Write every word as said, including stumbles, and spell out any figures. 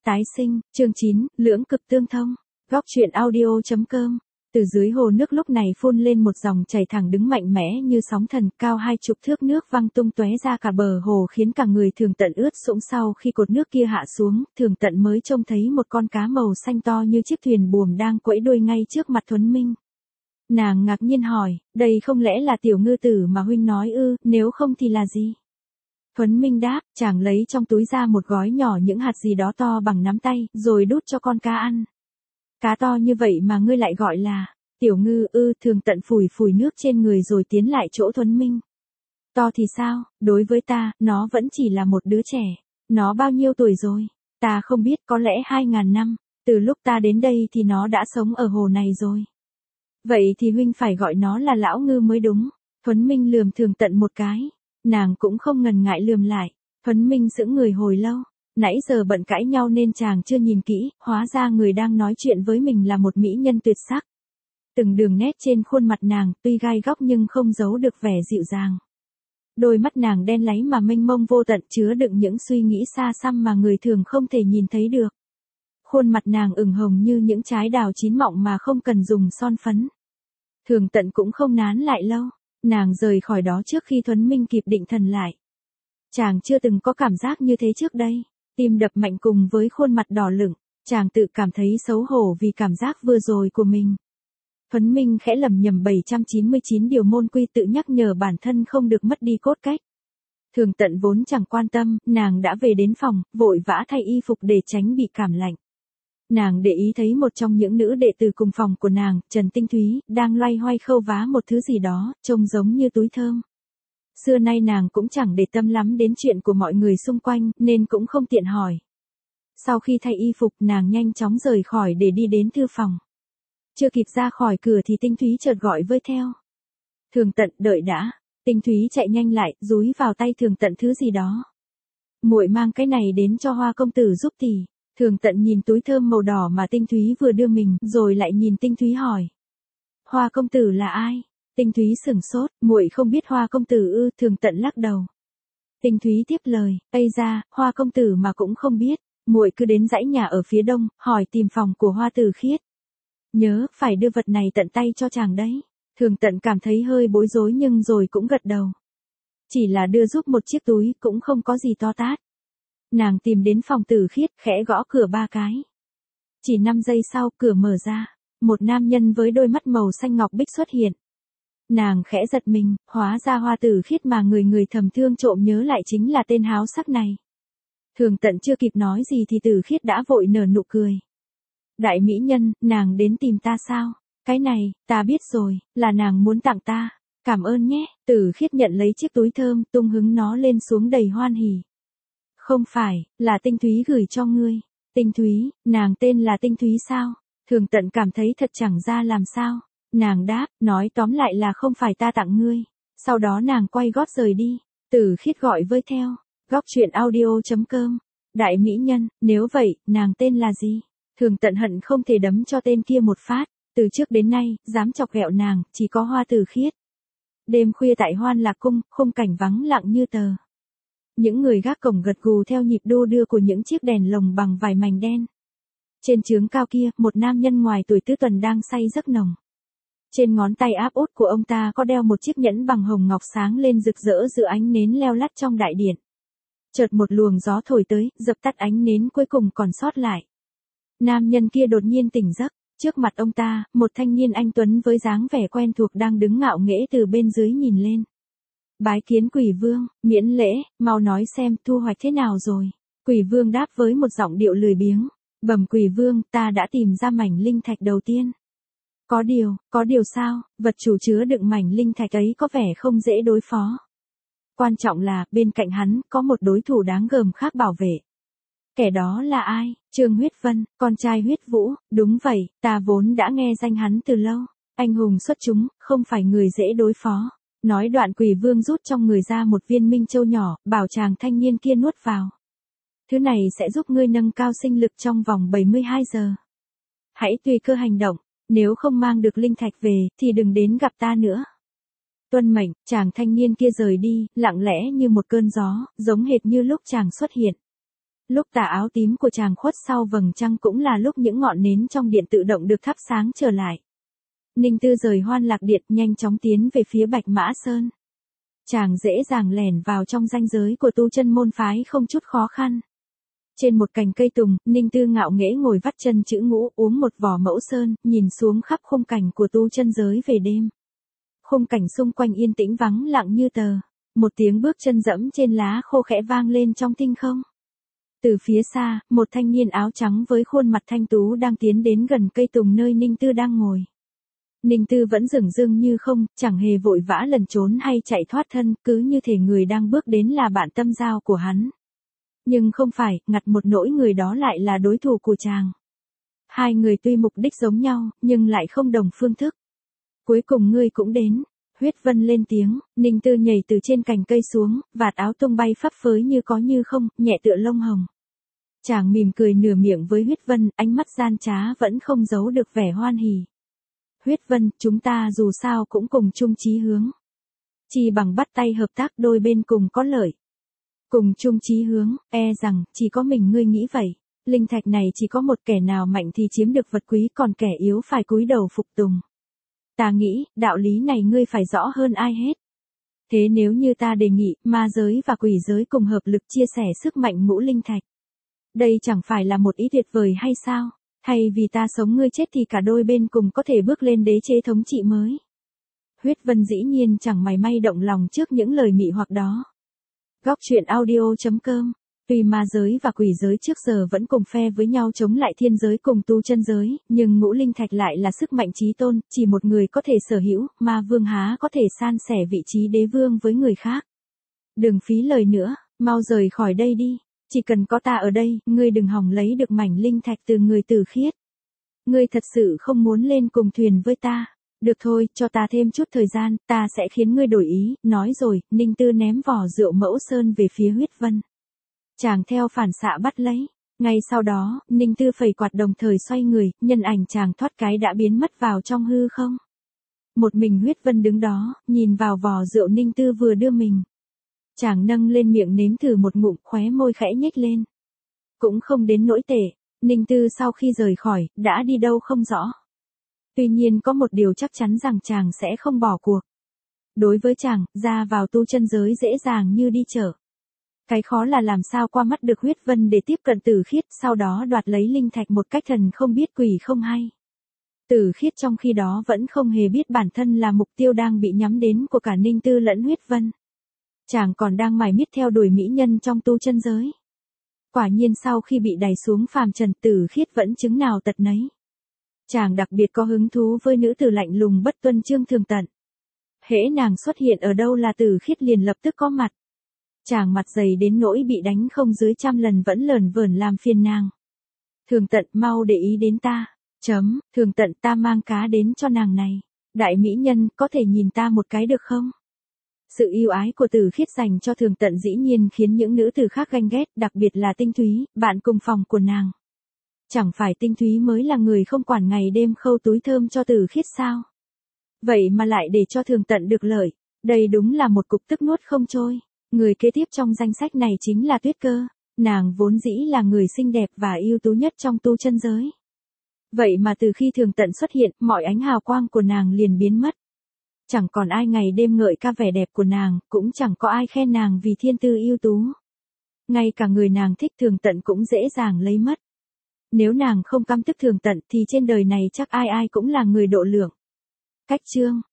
Tái sinh, chương chín, lưỡng cực tương thông. Góc truyện audio chấm com. Từ dưới hồ nước lúc này phun lên một dòng chảy thẳng đứng mạnh mẽ như sóng thần, cao hai chục thước, nước văng tung tóe ra cả bờ hồ khiến cả người Thường Tận ướt sũng. Sau khi cột nước kia hạ xuống, Thường Tận mới trông thấy một con cá màu xanh to như chiếc thuyền buồm đang quẫy đuôi ngay trước mặt Thuấn Minh. Nàng ngạc nhiên hỏi, đây không lẽ là tiểu ngư tử mà huynh nói ư, nếu không thì là gì? Thuấn Minh đáp, chàng lấy trong túi ra một gói nhỏ những hạt gì đó to bằng nắm tay, rồi đút cho con cá ăn. Cá to như vậy mà ngươi lại gọi là tiểu ngư ư? Thường Tận phủi phủi nước trên người rồi tiến lại chỗ Thuấn Minh. To thì sao, đối với ta, nó vẫn chỉ là một đứa trẻ. Nó bao nhiêu tuổi rồi? Ta không biết, có lẽ hai ngàn năm. Từ lúc ta đến đây thì nó đã sống ở hồ này rồi. Vậy thì huynh phải gọi nó là lão ngư mới đúng. Thuấn Minh lườm Thường Tận một cái. Nàng cũng không ngần ngại lườm lại. Thuấn Minh sững người hồi lâu. Nãy giờ bận cãi nhau nên chàng chưa nhìn kỹ, hóa ra người đang nói chuyện với mình là một mỹ nhân tuyệt sắc. Từng đường nét trên khuôn mặt nàng tuy gai góc nhưng không giấu được vẻ dịu dàng. Đôi mắt nàng đen láy mà mênh mông vô tận, chứa đựng những suy nghĩ xa xăm mà người thường không thể nhìn thấy được. Khuôn mặt nàng ửng hồng như những trái đào chín mọng mà không cần dùng son phấn. Thường Tận cũng không nán lại lâu. Nàng rời khỏi đó trước khi Thuấn Minh kịp định thần lại. Chàng chưa từng có cảm giác như thế trước đây. Tim đập mạnh cùng với khuôn mặt đỏ lửng, chàng tự cảm thấy xấu hổ vì cảm giác vừa rồi của mình. Thuấn Minh khẽ lẩm nhẩm bảy trăm chín mươi chín điều môn quy, tự nhắc nhở bản thân không được mất đi cốt cách. Thường Tận vốn chẳng quan tâm, nàng đã về đến phòng, vội vã thay y phục để tránh bị cảm lạnh. Nàng để ý thấy một trong những nữ đệ tử cùng phòng của nàng, Trần Tinh Thúy, đang loay hoay khâu vá một thứ gì đó, trông giống như túi thơm. Xưa nay nàng cũng chẳng để tâm lắm đến chuyện của mọi người xung quanh, nên cũng không tiện hỏi. Sau khi thay y phục, nàng nhanh chóng rời khỏi để đi đến thư phòng. Chưa kịp ra khỏi cửa thì Tinh Thúy chợt gọi với theo. Thường Tận, đợi đã. Tinh Thúy chạy nhanh lại, dúi vào tay Thường Tận thứ gì đó. Muội mang cái này đến cho Hoa công tử giúp tỷ. Thường Tận nhìn túi thơm màu đỏ mà Tinh Thúy vừa đưa mình, rồi lại nhìn Tinh Thúy hỏi. Hoa công tử là ai? Tinh Thúy sửng sốt, muội không biết Hoa công tử ư? Thường Tận lắc đầu. Tinh Thúy tiếp lời, ây da, Hoa công tử mà cũng không biết, muội cứ đến dãy nhà ở phía đông, hỏi tìm phòng của Hoa Tử Khiết. Nhớ, phải đưa vật này tận tay cho chàng đấy. Thường Tận cảm thấy hơi bối rối nhưng rồi cũng gật đầu. Chỉ là đưa giúp một chiếc túi, cũng không có gì to tát. Nàng tìm đến phòng Tử Khiết, khẽ gõ cửa ba cái. Chỉ năm giây sau, cửa mở ra. Một nam nhân với đôi mắt màu xanh ngọc bích xuất hiện. Nàng khẽ giật mình, hóa ra Hoa Tử Khiết mà người người thầm thương trộm nhớ lại chính là tên háo sắc này. Thường Tận chưa kịp nói gì thì Tử Khiết đã vội nở nụ cười. Đại mỹ nhân, nàng đến tìm ta sao? Cái này, ta biết rồi, là nàng muốn tặng ta. Cảm ơn nhé. Tử Khiết nhận lấy chiếc túi thơm, tung hứng nó lên xuống đầy hoan hỉ. Không phải, là Tinh Thúy gửi cho ngươi. Tinh Thúy, nàng tên là Tinh Thúy sao? Thường Tận cảm thấy thật chẳng ra làm sao. Nàng đáp, nói tóm lại là không phải ta tặng ngươi. Sau đó nàng quay gót rời đi. Tử Khiết gọi với theo. Góc truyện audio chấm com. Đại mỹ nhân, nếu vậy, nàng tên là gì? Thường Tận hận không thể đấm cho tên kia một phát. Từ trước đến nay, dám chọc ghẹo nàng, chỉ có Hoa Tử Khiết. Đêm khuya tại Hoan Lạc Cung, khung cảnh vắng lặng như tờ. Những người gác cổng gật gù theo nhịp đô đưa của những chiếc đèn lồng bằng vải mảnh đen. Trên chướng cao kia, một nam nhân ngoài tuổi tứ tuần đang say giấc nồng. Trên ngón tay áp út của ông ta có đeo một chiếc nhẫn bằng hồng ngọc sáng lên rực rỡ giữa ánh nến leo lắt trong đại điện. Chợt một luồng gió thổi tới, dập tắt ánh nến cuối cùng còn sót lại. Nam nhân kia đột nhiên tỉnh giấc, trước mặt ông ta, một thanh niên anh tuấn với dáng vẻ quen thuộc đang đứng ngạo nghễ từ bên dưới nhìn lên. Bái kiến Quỷ Vương, miễn lễ, mau nói xem thu hoạch thế nào rồi. Quỷ Vương đáp với một giọng điệu lười biếng. Bẩm Quỷ Vương, ta đã tìm ra mảnh linh thạch đầu tiên. Có điều, có điều sao, vật chủ chứa đựng mảnh linh thạch ấy có vẻ không dễ đối phó. Quan trọng là, bên cạnh hắn, có một đối thủ đáng gờm khác bảo vệ. Kẻ đó là ai? Trương Huyết Vân, con trai Huyết Vũ, đúng vậy, ta vốn đã nghe danh hắn từ lâu. Anh hùng xuất chúng, không phải người dễ đối phó. Nói đoạn Quỷ Vương rút trong người ra một viên minh châu nhỏ, bảo chàng thanh niên kia nuốt vào. Thứ này sẽ giúp ngươi nâng cao sinh lực trong vòng bảy mươi hai giờ. Hãy tùy cơ hành động, nếu không mang được linh thạch về, thì đừng đến gặp ta nữa. Tuân mệnh, chàng thanh niên kia rời đi, lặng lẽ như một cơn gió, giống hệt như lúc chàng xuất hiện. Lúc tà áo tím của chàng khuất sau vầng trăng cũng là lúc những ngọn nến trong điện tự động được thắp sáng trở lại. Ninh Tư rời Hoan Lạc Điện nhanh chóng tiến về phía Bạch Mã Sơn. Chàng dễ dàng lẻn vào trong ranh giới của tu chân môn phái không chút khó khăn. Trên một cành cây tùng, Ninh Tư ngạo nghễ ngồi vắt chân chữ ngũ uống một vò mẫu sơn, nhìn xuống khắp khung cảnh của tu chân giới về đêm. Khung cảnh xung quanh yên tĩnh vắng lặng như tờ. Một tiếng bước chân dẫm trên lá khô khẽ vang lên trong tinh không. Từ phía xa, một thanh niên áo trắng với khuôn mặt thanh tú đang tiến đến gần cây tùng nơi Ninh Tư đang ngồi. Ninh Tư vẫn dửng dưng như không, chẳng hề vội vã lẩn trốn hay chạy thoát thân, cứ như thể người đang bước đến là bạn tâm giao của hắn. Nhưng không phải, ngặt một nỗi người đó lại là đối thủ của chàng. Hai người tuy mục đích giống nhau, nhưng lại không đồng phương thức. Cuối cùng ngươi cũng đến. Huyết Vân lên tiếng, Ninh Tư nhảy từ trên cành cây xuống, vạt áo tung bay phấp phới như có như không, nhẹ tựa lông hồng. Chàng mỉm cười nửa miệng với Huyết Vân, ánh mắt gian trá vẫn không giấu được vẻ hoan hỉ. Huyết Vân, chúng ta dù sao cũng cùng chung chí hướng. Chỉ bằng bắt tay hợp tác đôi bên cùng có lợi. Cùng chung chí hướng, e rằng, chỉ có mình ngươi nghĩ vậy. Linh thạch này chỉ có một kẻ nào mạnh thì chiếm được vật quý còn kẻ yếu phải cúi đầu phục tùng. Ta nghĩ, đạo lý này ngươi phải rõ hơn ai hết. Thế nếu như ta đề nghị, ma giới và quỷ giới cùng hợp lực chia sẻ sức mạnh ngũ linh thạch. Đây chẳng phải là một ý tuyệt vời hay sao? Hay vì ta sống ngươi chết thì cả đôi bên cùng có thể bước lên đế chế thống trị mới? Huyết Vân dĩ nhiên chẳng mảy may động lòng trước những lời mị hoặc đó. Góc truyện audio chấm com. Tuy ma giới và quỷ giới trước giờ vẫn cùng phe với nhau chống lại thiên giới cùng tu chân giới, nhưng ngũ linh thạch lại là sức mạnh chí tôn, chỉ một người có thể sở hữu, ma vương há có thể san sẻ vị trí đế vương với người khác. Đừng phí lời nữa, mau rời khỏi đây đi, chỉ cần có ta ở đây, ngươi đừng hòng lấy được mảnh linh thạch từ người Tử Khiết. Ngươi thật sự không muốn lên cùng thuyền với ta. Được thôi, cho ta thêm chút thời gian, ta sẽ khiến ngươi đổi ý, nói rồi, Ninh Tư ném vỏ rượu mẫu sơn về phía Huyết Vân. Chàng theo phản xạ bắt lấy. Ngay sau đó, Ninh Tư phẩy quạt đồng thời xoay người, nhân ảnh chàng thoát cái đã biến mất vào trong hư không. Một mình Huyết Vân đứng đó, nhìn vào vò rượu Ninh Tư vừa đưa mình. Chàng nâng lên miệng nếm thử một ngụm, khóe môi khẽ nhếch lên. Cũng không đến nỗi tệ, Ninh Tư sau khi rời khỏi, đã đi đâu không rõ. Tuy nhiên có một điều chắc chắn rằng chàng sẽ không bỏ cuộc. Đối với chàng, ra vào tu chân giới dễ dàng như đi chợ. Cái khó là làm sao qua mắt được Huyết Vân để tiếp cận Tử Khiết, sau đó đoạt lấy linh thạch một cách thần không biết quỷ không hay. Tử Khiết trong khi đó vẫn không hề biết bản thân là mục tiêu đang bị nhắm đến của cả Ninh Tư lẫn Huyết Vân. Chàng còn đang mải miết theo đuổi mỹ nhân trong tu chân giới. Quả nhiên sau khi bị đày xuống phàm trần, Tử Khiết vẫn chứng nào tật nấy. Chàng đặc biệt có hứng thú với nữ tử lạnh lùng bất tuân Trương Thường Tận. Hễ nàng xuất hiện ở đâu là Tử Khiết liền lập tức có mặt. Chàng mặt dày đến nỗi bị đánh không dưới trăm lần vẫn lờn vờn làm phiền nàng. Thường Tận, mau để ý đến ta. Chấm, Thường Tận, ta mang cá đến cho nàng này. Đại mỹ nhân, có thể nhìn ta một cái được không? Sự yêu ái của Tử Khiết dành cho Thường Tận dĩ nhiên khiến những nữ tử khác ganh ghét, đặc biệt là Tinh Thúy, bạn cùng phòng của nàng. Chẳng phải Tinh Thúy mới là người không quản ngày đêm khâu túi thơm cho Tử Khiết sao? Vậy mà lại để cho Thường Tận được lợi, đây đúng là một cục tức nuốt không trôi. Người kế tiếp trong danh sách này chính là Tuyết Cơ, nàng vốn dĩ là người xinh đẹp và ưu tú nhất trong tu chân giới. Vậy mà từ khi Thường Tận xuất hiện, mọi ánh hào quang của nàng liền biến mất. Chẳng còn ai ngày đêm ngợi ca vẻ đẹp của nàng, cũng chẳng có ai khen nàng vì thiên tư ưu tú. Ngay cả người nàng thích Thường Tận cũng dễ dàng lấy mất. Nếu nàng không căm tức Thường Tận thì trên đời này chắc ai ai cũng là người độ lượng. Cách chương